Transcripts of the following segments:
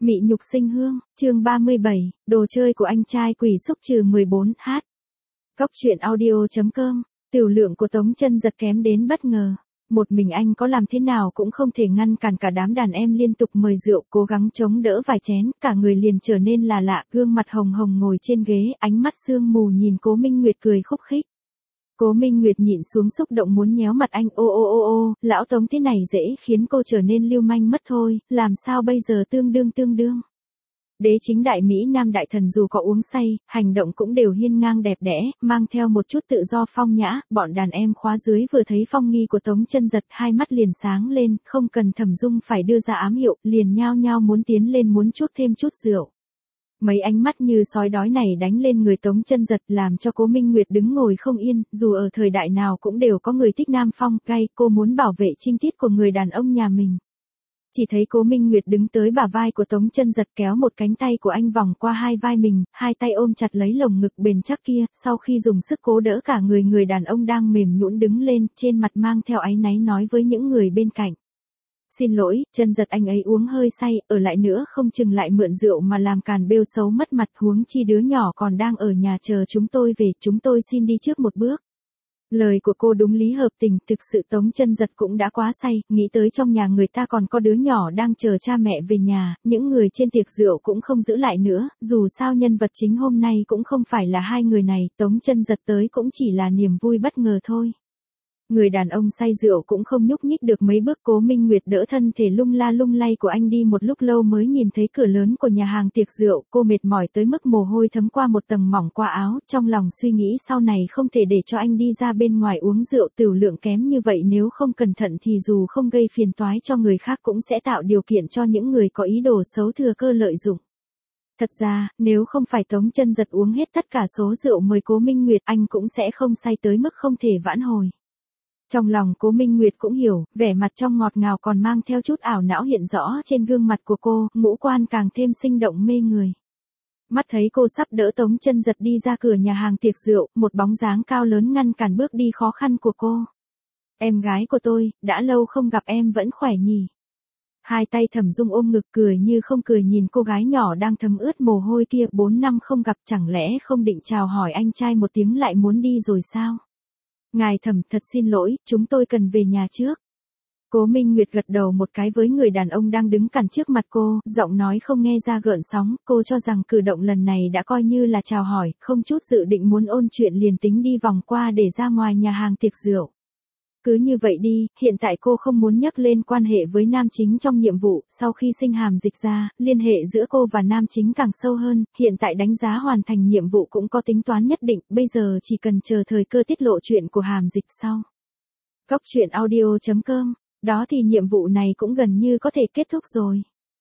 Mị nhục sinh hương, chương 37, đồ chơi của anh trai quỷ xúc trừ 14h. Cóc truyện audio.com, tiểu lượng của Tống Chân Giật kém đến bất ngờ. Một mình anh có làm thế nào cũng không thể ngăn cản cả đám đàn em liên tục mời rượu, cố gắng chống đỡ vài chén, cả người liền trở nên là lạ, gương mặt hồng hồng ngồi trên ghế, ánh mắt sương mù nhìn Cố Minh Nguyệt cười khúc khích. Cố Minh Nguyệt nhịn xuống xúc động muốn nhéo mặt anh, ô, lão Tống thế này dễ khiến cô trở nên lưu manh mất thôi, làm sao bây giờ tương đương. Đế chính đại Mỹ Nam đại thần dù có uống say, hành động cũng đều hiên ngang đẹp đẽ, mang theo một chút tự do phong nhã, bọn đàn em khóa dưới vừa thấy phong nghi của Tống Chân Giật hai mắt liền sáng lên, không cần Thẩm Dung phải đưa ra ám hiệu, liền nhao nhao muốn tiến lên muốn chuốc thêm chút rượu. Mấy ánh mắt như sói đói này đánh lên người Tống Chân Giật làm cho Cố Minh Nguyệt đứng ngồi không yên, dù ở thời đại nào cũng đều có người thích nam phong gay, cô muốn bảo vệ trinh tiết của người đàn ông nhà mình. Chỉ thấy Cố Minh Nguyệt đứng tới bả vai của Tống Chân Giật kéo một cánh tay của anh vòng qua hai vai mình, hai tay ôm chặt lấy lồng ngực bền chắc kia, sau khi dùng sức cố đỡ cả người đàn ông đang mềm nhũn đứng lên, trên mặt mang theo áy náy nói với những người bên cạnh. Xin lỗi, Chân Giật anh ấy uống hơi say, ở lại nữa không chừng lại mượn rượu mà làm càn bêu xấu mất mặt, huống chi đứa nhỏ còn đang ở nhà chờ chúng tôi về, chúng tôi xin đi trước một bước. Lời của cô đúng lý hợp tình, thực sự Tống Chân Giật cũng đã quá say, nghĩ tới trong nhà người ta còn có đứa nhỏ đang chờ cha mẹ về nhà, những người trên tiệc rượu cũng không giữ lại nữa, dù sao nhân vật chính hôm nay cũng không phải là hai người này, Tống Chân Giật tới cũng chỉ là niềm vui bất ngờ thôi. Người đàn ông say rượu cũng không nhúc nhích được mấy bước, Cố Minh Nguyệt đỡ thân thể lung lay của anh đi một lúc lâu mới nhìn thấy cửa lớn của nhà hàng tiệc rượu, cô mệt mỏi tới mức mồ hôi thấm qua một tầng mỏng qua áo, trong lòng suy nghĩ sau này không thể để cho anh đi ra bên ngoài uống rượu tiểu lượng kém như vậy, nếu không cẩn thận thì dù không gây phiền toái cho người khác cũng sẽ tạo điều kiện cho những người có ý đồ xấu thừa cơ lợi dụng. Thật ra, nếu không phải Tống Chân Giật uống hết tất cả số rượu mời Cố Minh Nguyệt, anh cũng sẽ không say tới mức không thể vãn hồi. Trong lòng Cố Minh Nguyệt cũng hiểu, vẻ mặt trong ngọt ngào còn mang theo chút ảo não hiện rõ trên gương mặt của cô, ngũ quan càng thêm sinh động mê người. Mắt thấy cô sắp đỡ Tống Chân Giật đi ra cửa nhà hàng tiệc rượu, một bóng dáng cao lớn ngăn cản bước đi khó khăn của cô. Em gái của tôi, đã lâu không gặp em vẫn khỏe nhỉ? Hai tay Thẩm Dung ôm ngực cười như không cười nhìn cô gái nhỏ đang thấm ướt mồ hôi kia, 4 năm không gặp chẳng lẽ không định chào hỏi anh trai một tiếng lại muốn đi rồi sao? Ngài Thẩm, thật xin lỗi, chúng tôi cần về nhà trước. Cố Minh Nguyệt gật đầu một cái với người đàn ông đang đứng cản trước mặt cô, giọng nói không nghe ra gợn sóng, cô cho rằng cử động lần này đã coi như là chào hỏi, không chút dự định muốn ôn chuyện liền tính đi vòng qua để ra ngoài nhà hàng tiệc rượu. Cứ như vậy đi, hiện tại cô không muốn nhắc lên quan hệ với nam chính trong nhiệm vụ, sau khi sinh hàm dịch ra, liên hệ giữa cô và nam chính càng sâu hơn, hiện tại đánh giá hoàn thành nhiệm vụ cũng có tính toán nhất định, bây giờ chỉ cần chờ thời cơ tiết lộ chuyện của hàm dịch sau. Cóc truyện audio.com, đó thì nhiệm vụ này cũng gần như có thể kết thúc rồi.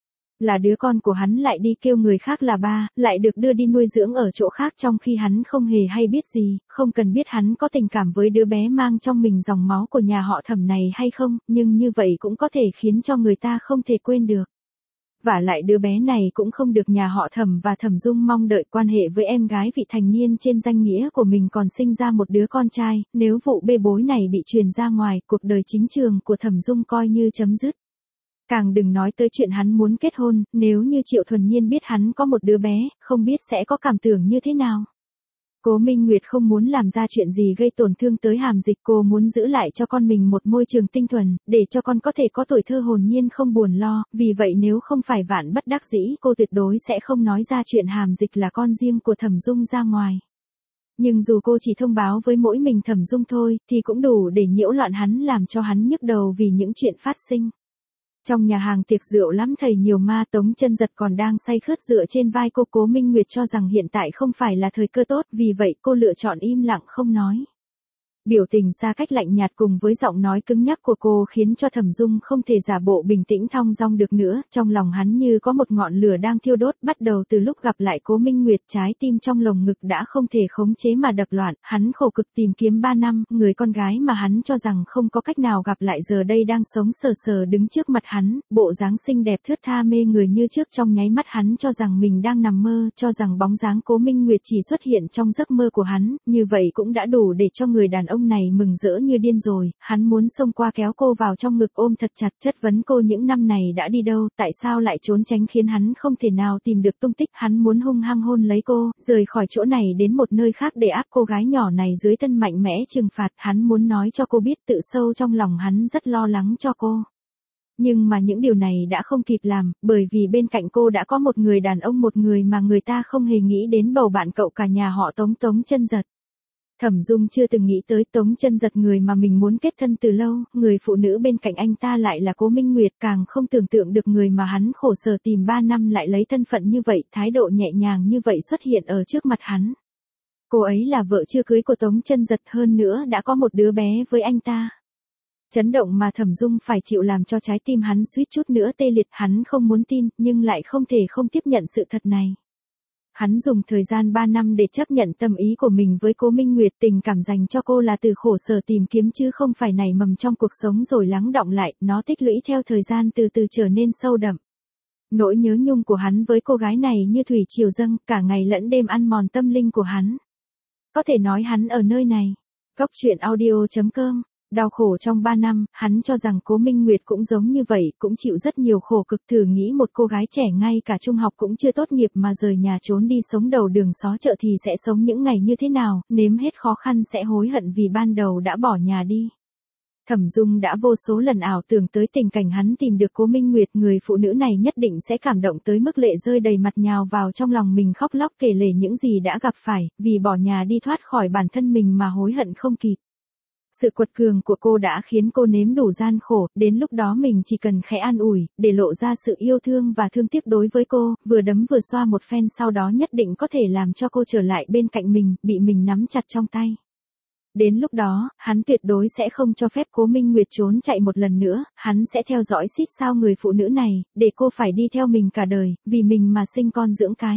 Là đứa con của hắn lại đi kêu người khác là ba, lại được đưa đi nuôi dưỡng ở chỗ khác trong khi hắn không hề hay biết gì, không cần biết hắn có tình cảm với đứa bé mang trong mình dòng máu của nhà họ Thẩm này hay không, nhưng như vậy cũng có thể khiến cho người ta không thể quên được. Vả lại đứa bé này cũng không được nhà họ Thẩm và Thẩm Dung mong đợi, quan hệ với em gái vị thành niên trên danh nghĩa của mình còn sinh ra một đứa con trai, nếu vụ bê bối này bị truyền ra ngoài, cuộc đời chính trường của Thẩm Dung coi như chấm dứt. Càng đừng nói tới chuyện hắn muốn kết hôn, nếu như Triệu Thuần Nhiên biết hắn có một đứa bé, không biết sẽ có cảm tưởng như thế nào. Cố Minh Nguyệt không muốn làm ra chuyện gì gây tổn thương tới hàm dịch, cô muốn giữ lại cho con mình một môi trường tinh thuần, để cho con có thể có tuổi thơ hồn nhiên không buồn lo, vì vậy nếu không phải vạn bất đắc dĩ, cô tuyệt đối sẽ không nói ra chuyện hàm dịch là con riêng của Thẩm Dung ra ngoài. Nhưng dù cô chỉ thông báo với mỗi mình Thẩm Dung thôi, thì cũng đủ để nhiễu loạn hắn, làm cho hắn nhức đầu vì những chuyện phát sinh. Trong nhà hàng tiệc rượu lắm thầy nhiều ma, Tống Chân Giật còn đang say khướt dựa trên vai cô. Cố Minh Nguyệt cho rằng hiện tại không phải là thời cơ tốt, vì vậy cô lựa chọn im lặng không nói. Biểu tình xa cách lạnh nhạt cùng với giọng nói cứng nhắc của cô khiến cho Thẩm Dung không thể giả bộ bình tĩnh thong dong được nữa, trong lòng hắn như có một ngọn lửa đang thiêu đốt, bắt đầu từ lúc gặp lại Cố Minh Nguyệt, trái tim trong lồng ngực đã không thể khống chế mà đập loạn, hắn khổ cực tìm kiếm 3 năm, người con gái mà hắn cho rằng không có cách nào gặp lại giờ đây đang sống sờ sờ đứng trước mặt hắn, bộ dáng xinh đẹp thướt tha mê người như trước, trong nháy mắt hắn cho rằng mình đang nằm mơ, cho rằng bóng dáng Cố Minh Nguyệt chỉ xuất hiện trong giấc mơ của hắn, như vậy cũng đã đủ để cho người đàn ông này mừng rỡ như điên rồi, hắn muốn xông qua kéo cô vào trong ngực ôm thật chặt, chất vấn cô những năm này đã đi đâu, tại sao lại trốn tránh khiến hắn không thể nào tìm được tung tích, hắn muốn hung hăng hôn lấy cô, rời khỏi chỗ này đến một nơi khác để áp cô gái nhỏ này dưới thân mạnh mẽ trừng phạt, hắn muốn nói cho cô biết tự sâu trong lòng hắn rất lo lắng cho cô. Nhưng mà những điều này đã không kịp làm, bởi vì bên cạnh cô đã có một người đàn ông, một người mà người ta không hề nghĩ đến, bầu bạn cậu cả nhà họ Tống, Tống Chân Giật. Thẩm Dung chưa từng nghĩ tới Tống Chân Giật, người mà mình muốn kết thân từ lâu, người phụ nữ bên cạnh anh ta lại là Cố Minh Nguyệt, càng không tưởng tượng được người mà hắn khổ sở tìm 3 năm lại lấy thân phận như vậy, thái độ nhẹ nhàng như vậy xuất hiện ở trước mặt hắn. Cô ấy là vợ chưa cưới của Tống Chân Giật, hơn nữa đã có một đứa bé với anh ta. Chấn động mà Thẩm Dung phải chịu làm cho trái tim hắn suýt chút nữa tê liệt, hắn không muốn tin, nhưng lại không thể không tiếp nhận sự thật này. Hắn dùng thời gian 3 năm để chấp nhận tâm ý của mình với Cố Minh Nguyệt, tình cảm dành cho cô là từ khổ sở tìm kiếm chứ không phải nảy mầm trong cuộc sống rồi lắng đọng lại, nó tích lũy theo thời gian từ từ trở nên sâu đậm. Nỗi nhớ nhung của hắn với cô gái này như thủy triều dâng, cả ngày lẫn đêm ăn mòn tâm linh của hắn. Có thể nói hắn ở nơi này. Góc truyện audio.com. Đau khổ trong 3 năm, hắn cho rằng Cố Minh Nguyệt cũng giống như vậy, cũng chịu rất nhiều khổ cực. Thử nghĩ một cô gái trẻ ngay cả trung học cũng chưa tốt nghiệp mà rời nhà trốn đi sống đầu đường xó chợ thì sẽ sống những ngày như thế nào, nếm hết khó khăn sẽ hối hận vì ban đầu đã bỏ nhà đi. Thẩm Dung đã vô số lần ảo tưởng tới tình cảnh hắn tìm được Cố Minh Nguyệt, người phụ nữ này nhất định sẽ cảm động tới mức lệ rơi đầy mặt, nhào vào trong lòng mình khóc lóc kể lể những gì đã gặp phải, vì bỏ nhà đi thoát khỏi bản thân mình mà hối hận không kịp. Sự quật cường của cô đã khiến cô nếm đủ gian khổ, đến lúc đó mình chỉ cần khẽ an ủi, để lộ ra sự yêu thương và thương tiếc đối với cô, vừa đấm vừa xoa một phen, sau đó nhất định có thể làm cho cô trở lại bên cạnh mình, bị mình nắm chặt trong tay. Đến lúc đó, hắn tuyệt đối sẽ không cho phép Cố Minh Nguyệt trốn chạy một lần nữa, hắn sẽ theo dõi xít sao người phụ nữ này, để cô phải đi theo mình cả đời, vì mình mà sinh con dưỡng cái.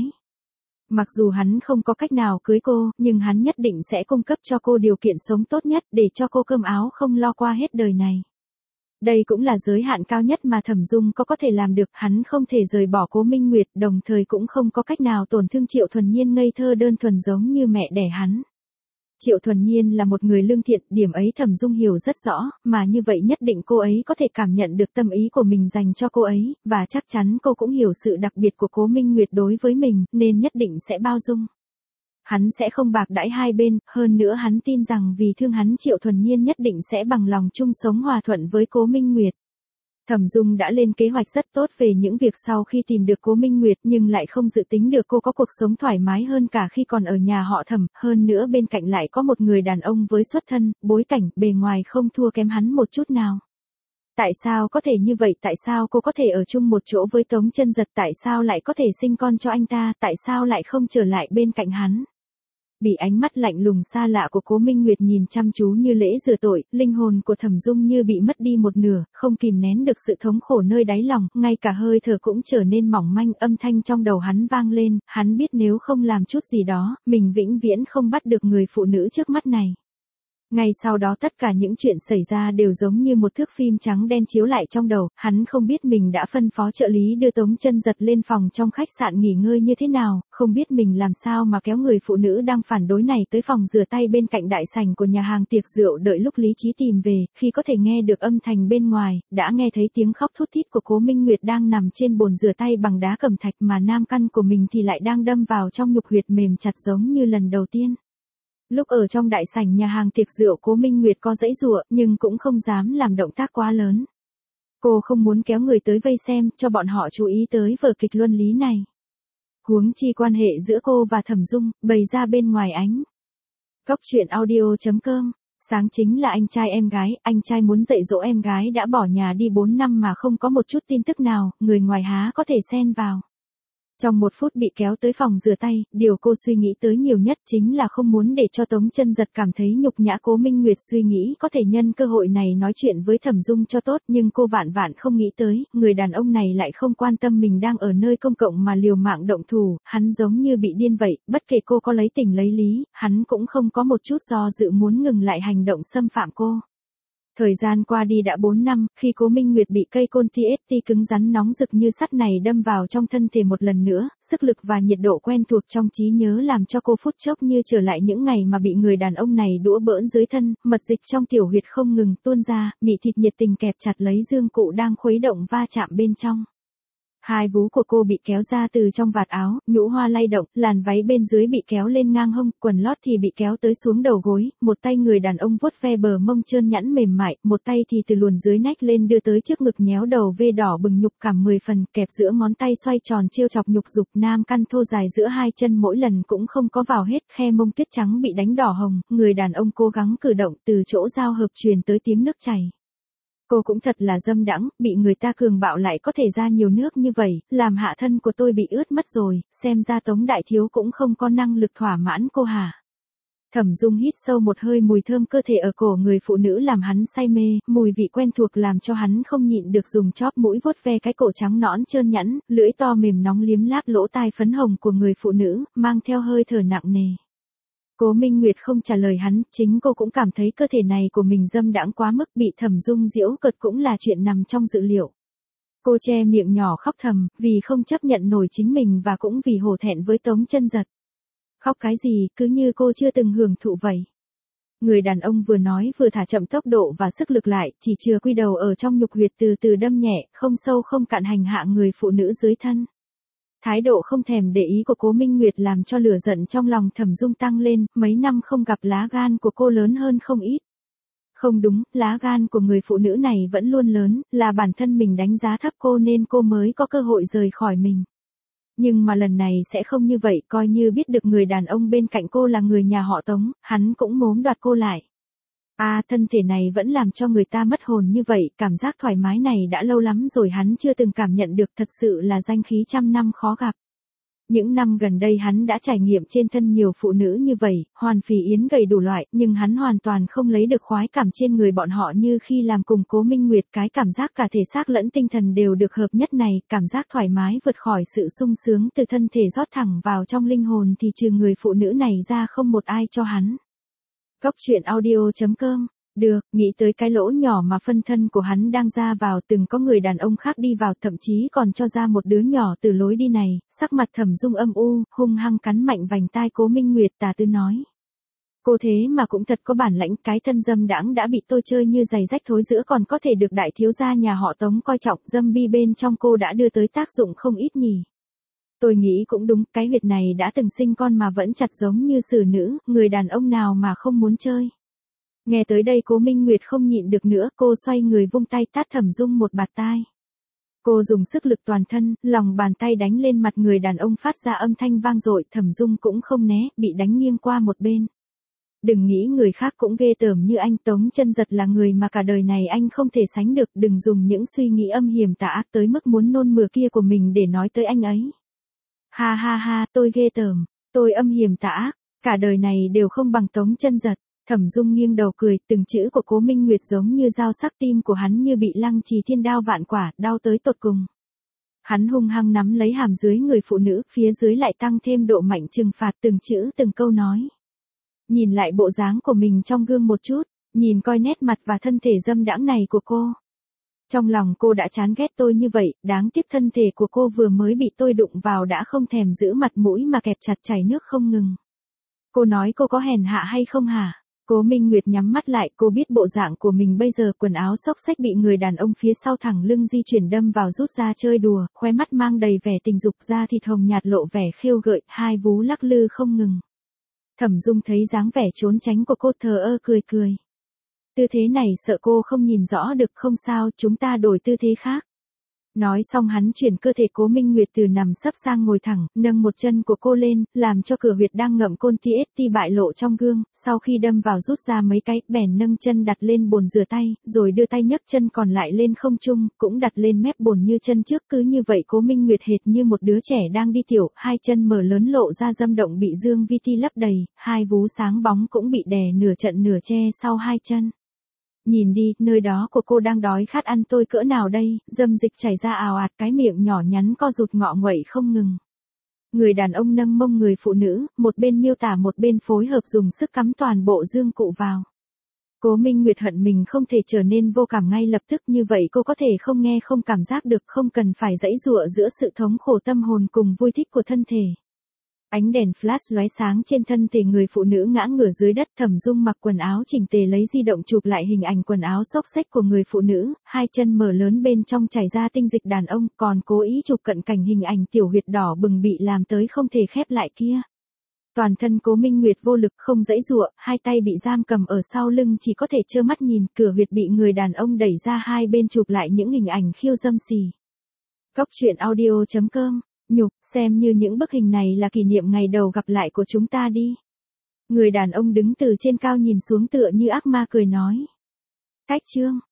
Mặc dù hắn không có cách nào cưới cô, nhưng hắn nhất định sẽ cung cấp cho cô điều kiện sống tốt nhất để cho cô cơm áo không lo qua hết đời này. Đây cũng là giới hạn cao nhất mà Thẩm Dung có thể làm được, hắn không thể rời bỏ Cố Minh Nguyệt, đồng thời cũng không có cách nào tổn thương Triệu Thuần Nhiên ngây thơ đơn thuần giống như mẹ đẻ hắn. Triệu Thuần Nhiên là một người lương thiện, điểm ấy Thẩm Dung hiểu rất rõ, mà như vậy nhất định cô ấy có thể cảm nhận được tâm ý của mình dành cho cô ấy, và chắc chắn cô cũng hiểu sự đặc biệt của Cố Minh Nguyệt đối với mình, nên nhất định sẽ bao dung. Hắn sẽ không bạc đãi hai bên, hơn nữa hắn tin rằng vì thương hắn Triệu Thuần Nhiên nhất định sẽ bằng lòng chung sống hòa thuận với Cố Minh Nguyệt. Thẩm Dung đã lên kế hoạch rất tốt về những việc sau khi tìm được Cố Minh Nguyệt, nhưng lại không dự tính được cô có cuộc sống thoải mái hơn cả khi còn ở nhà họ Thẩm, hơn nữa bên cạnh lại có một người đàn ông với xuất thân, bối cảnh, bề ngoài không thua kém hắn một chút nào. Tại sao có thể như vậy, tại sao cô có thể ở chung một chỗ với Tống Chân Giật, tại sao lại có thể sinh con cho anh ta, tại sao lại không trở lại bên cạnh hắn? Bị ánh mắt lạnh lùng xa lạ của Cố Minh Nguyệt nhìn chăm chú như lễ rửa tội, linh hồn của Thẩm Dung như bị mất đi một nửa, không kìm nén được sự thống khổ nơi đáy lòng, ngay cả hơi thở cũng trở nên mỏng manh, âm thanh trong đầu hắn vang lên, hắn biết nếu không làm chút gì đó, mình vĩnh viễn không bắt được người phụ nữ trước mắt này. Ngay sau đó tất cả những chuyện xảy ra đều giống như một thước phim trắng đen chiếu lại trong đầu, hắn không biết mình đã phân phó trợ lý đưa Tống Chân Giật lên phòng trong khách sạn nghỉ ngơi như thế nào, không biết mình làm sao mà kéo người phụ nữ đang phản đối này tới phòng rửa tay bên cạnh đại sảnh của nhà hàng tiệc rượu, đợi lúc lý trí tìm về, khi có thể nghe được âm thanh bên ngoài, đã nghe thấy tiếng khóc thút thít của Cố Minh Nguyệt đang nằm trên bồn rửa tay bằng đá cẩm thạch, mà nam căn của mình thì lại đang đâm vào trong nhục huyệt mềm chặt giống như lần đầu tiên. Lúc ở trong đại sảnh nhà hàng tiệc rượu, Cố Minh Nguyệt có giãy giụa, nhưng cũng không dám làm động tác quá lớn. Cô không muốn kéo người tới vây xem, cho bọn họ chú ý tới vở kịch luân lý này. Huống chi quan hệ giữa cô và Thẩm Dung, bày ra bên ngoài ánh. Góc truyện audio.com. Sáng chính là anh trai em gái, anh trai muốn dạy dỗ em gái đã bỏ nhà đi 4 năm mà không có một chút tin tức nào, người ngoài há có thể xen vào. Trong 1 phút bị kéo tới phòng rửa tay, điều cô suy nghĩ tới nhiều nhất chính là không muốn để cho Tống Chân Giật cảm thấy nhục nhã. Cố Minh Nguyệt suy nghĩ có thể nhân cơ hội này nói chuyện với Thẩm Dung cho tốt, nhưng cô vạn vạn không nghĩ tới, người đàn ông này lại không quan tâm mình đang ở nơi công cộng mà liều mạng động thủ, hắn giống như bị điên vậy, bất kể cô có lấy tình lấy lý, hắn cũng không có một chút do dự muốn ngừng lại hành động xâm phạm cô. Thời gian qua đi đã 4 năm, khi Cố Minh Nguyệt bị cây côn TXT cứng rắn nóng rực như sắt này đâm vào trong thân thể một lần nữa, sức lực và nhiệt độ quen thuộc trong trí nhớ làm cho cô phút chốc như trở lại những ngày mà bị người đàn ông này đũa bỡn dưới thân, mật dịch trong tiểu huyệt không ngừng tuôn ra, mị thịt nhiệt tình kẹp chặt lấy dương cụ đang khuấy động va chạm bên trong. Hai vú của cô bị kéo ra từ trong vạt áo, nhũ hoa lay động, làn váy bên dưới bị kéo lên ngang hông, quần lót thì bị kéo tới xuống đầu gối, một tay người đàn ông vuốt ve bờ mông trơn nhẵn mềm mại, một tay thì từ luồn dưới nách lên đưa tới trước ngực nhéo đầu vê đỏ bừng nhục cảm 10 phần, kẹp giữa ngón tay xoay tròn trêu chọc nhục dục nam căn thô dài giữa hai chân mỗi lần cũng không có vào hết, khe mông tuyết trắng bị đánh đỏ hồng, người đàn ông cố gắng cử động từ chỗ giao hợp truyền tới tiếng nước chảy. Cô cũng thật là dâm đãng, bị người ta cường bạo lại có thể ra nhiều nước như vậy, làm hạ thân của tôi bị ướt mất rồi, xem ra Tống đại thiếu cũng không có năng lực thỏa mãn cô hả. Thẩm Dung hít sâu một hơi, mùi thơm cơ thể ở cổ người phụ nữ làm hắn say mê, mùi vị quen thuộc làm cho hắn không nhịn được dùng chóp mũi vuốt ve cái cổ trắng nõn trơn nhẵn, lưỡi to mềm nóng liếm láp lỗ tai phấn hồng của người phụ nữ, mang theo hơi thở nặng nề. Cố Minh Nguyệt không trả lời hắn, chính cô cũng cảm thấy cơ thể này của mình dâm đãng quá mức, bị Thẩm Dung giễu cợt cũng là chuyện nằm trong dự liệu. Cô che miệng nhỏ khóc thầm, vì không chấp nhận nổi chính mình và cũng vì hổ thẹn với Tống Chân Giật. Khóc cái gì, cứ như cô chưa từng hưởng thụ vậy. Người đàn ông vừa nói vừa thả chậm tốc độ và sức lực lại, chỉ chừa quy đầu ở trong nhục huyệt từ từ đâm nhẹ, không sâu không cạn hành hạ người phụ nữ dưới thân. Thái độ không thèm để ý của Cố Minh Nguyệt làm cho lửa giận trong lòng Thẩm Dung tăng lên, mấy năm không gặp lá gan của cô lớn hơn không ít. Không đúng, lá gan của người phụ nữ này vẫn luôn lớn, là bản thân mình đánh giá thấp cô nên cô mới có cơ hội rời khỏi mình. Nhưng mà lần này sẽ không như vậy, coi như biết được người đàn ông bên cạnh cô là người nhà họ Tống, hắn cũng mốm đoạt cô lại. Thân thể này vẫn làm cho người ta mất hồn như vậy, cảm giác thoải mái này đã lâu lắm rồi hắn chưa từng cảm nhận được, thật sự là danh khí trăm năm khó gặp. Những năm gần đây hắn đã trải nghiệm trên thân nhiều phụ nữ như vậy, hoàn phì yến gầy đủ loại, nhưng hắn hoàn toàn không lấy được khoái cảm trên người bọn họ như khi làm cùng Cố Minh Nguyệt. Cái cảm giác cả thể xác lẫn tinh thần đều được hợp nhất này, cảm giác thoải mái vượt khỏi sự sung sướng từ thân thể rót thẳng vào trong linh hồn thì trừ người phụ nữ này ra không một ai cho hắn. Góc truyện audio.com. Được, nghĩ tới cái lỗ nhỏ mà phân thân của hắn đang ra vào, từng có người đàn ông khác đi vào, thậm chí còn cho ra một đứa nhỏ từ lối đi này, sắc mặt Thẩm Dung âm u, hung hăng cắn mạnh vành tai Cố Minh Nguyệt, tà tư nói. Cô thế mà cũng thật có bản lãnh, cái thân dâm đãng đã bị tôi chơi như giày rách thối giữa còn có thể được đại thiếu gia nhà họ Tống coi trọng, dâm bi bên trong cô đã đưa tới tác dụng không ít nhỉ. Tôi nghĩ cũng đúng, cái huyệt này đã từng sinh con mà vẫn chặt giống như xử nữ, người đàn ông nào mà không muốn chơi. Nghe tới đây Cố Minh Nguyệt không nhịn được nữa, cô xoay người vung tay tát Thẩm Dung một bạt tai. Cô dùng sức lực toàn thân, lòng bàn tay đánh lên mặt người đàn ông phát ra âm thanh vang dội, Thẩm Dung cũng không né, bị đánh nghiêng qua một bên. Đừng nghĩ người khác cũng ghê tởm như anh, Tống Chân Giật là người mà cả đời này anh không thể sánh được, đừng dùng những suy nghĩ âm hiểm tà ác tới mức muốn nôn mửa kia của mình để nói tới anh ấy. Ha ha ha, tôi ghê tởm, tôi âm hiểm tà ác, cả đời này đều không bằng Tống Chân Giật. Thẩm Dung nghiêng đầu cười, từng chữ của Cố Minh Nguyệt giống như dao sắc, tim của hắn như bị lăng trì thiên đao vạn quả, đau tới tột cùng. Hắn hung hăng nắm lấy hàm dưới người phụ nữ, phía dưới lại tăng thêm độ mạnh trừng phạt, từng chữ từng câu nói. Nhìn lại bộ dáng của mình trong gương một chút, nhìn coi nét mặt và thân thể dâm đãng này của cô. Trong lòng cô đã chán ghét tôi như vậy, đáng tiếc thân thể của cô vừa mới bị tôi đụng vào đã không thèm giữ mặt mũi mà kẹp chặt chảy nước không ngừng. Cô nói cô có hèn hạ hay không hả? Cố Minh Nguyệt nhắm mắt lại, cô biết bộ dạng của mình bây giờ, quần áo xốc xách bị người đàn ông phía sau thẳng lưng di chuyển đâm vào rút ra chơi đùa, khóe mắt mang đầy vẻ tình dục, da thịt hồng nhạt lộ vẻ khêu gợi, hai vú lắc lư không ngừng. Thẩm Dung thấy dáng vẻ trốn tránh của cô thờ ơ cười cười. Tư thế này sợ cô không nhìn rõ được, không sao, chúng ta đổi tư thế khác. Nói xong hắn chuyển cơ thể Cố Minh Nguyệt từ nằm sấp sang ngồi thẳng, nâng một chân của cô lên, làm cho cửa huyệt đang ngậm côn TXT bại lộ trong gương, sau khi đâm vào rút ra mấy cái, bèn nâng chân đặt lên bồn rửa tay, rồi đưa tay nhấc chân còn lại lên không trung, cũng đặt lên mép bồn như chân trước, cứ như vậy Cố Minh Nguyệt hệt như một đứa trẻ đang đi tiểu, hai chân mở lớn lộ ra dâm động bị dương vi ti lấp đầy, hai vú sáng bóng cũng bị đè nửa trận nửa che sau hai chân. Nhìn đi, nơi đó của cô đang đói khát ăn tôi cỡ nào đây, dâm dịch chảy ra ào ạt, cái miệng nhỏ nhắn co rụt ngọ nguậy không ngừng. Người đàn ông nâng mông người phụ nữ, một bên miêu tả một bên phối hợp dùng sức cắm toàn bộ dương cụ vào. Cố Minh Nguyệt hận mình không thể trở nên vô cảm ngay lập tức như vậy cô có thể không nghe không cảm giác được không cần phải giãy giụa giữa sự thống khổ tâm hồn cùng vui thích của thân thể. Ánh đèn flash lóe sáng trên thân thể người phụ nữ ngã ngửa dưới đất. Thẩm Dung mặc quần áo chỉnh tề lấy di động chụp lại hình ảnh quần áo xốc xếch của người phụ nữ, hai chân mở lớn bên trong chảy ra tinh dịch đàn ông, còn cố ý chụp cận cảnh hình ảnh tiểu huyệt đỏ bừng bị làm tới không thể khép lại kia. Toàn thân Cố Minh Nguyệt vô lực không giãy giụa, hai tay bị giam cầm ở sau lưng chỉ có thể trơ mắt nhìn, cửa huyệt bị người đàn ông đẩy ra hai bên chụp lại những hình ảnh khiêu dâm xì. Cốc truyện audio.com, nhục, xem như những bức hình này là kỷ niệm ngày đầu gặp lại của chúng ta đi. Người đàn ông đứng từ trên cao nhìn xuống tựa như ác ma cười nói. Cách chương.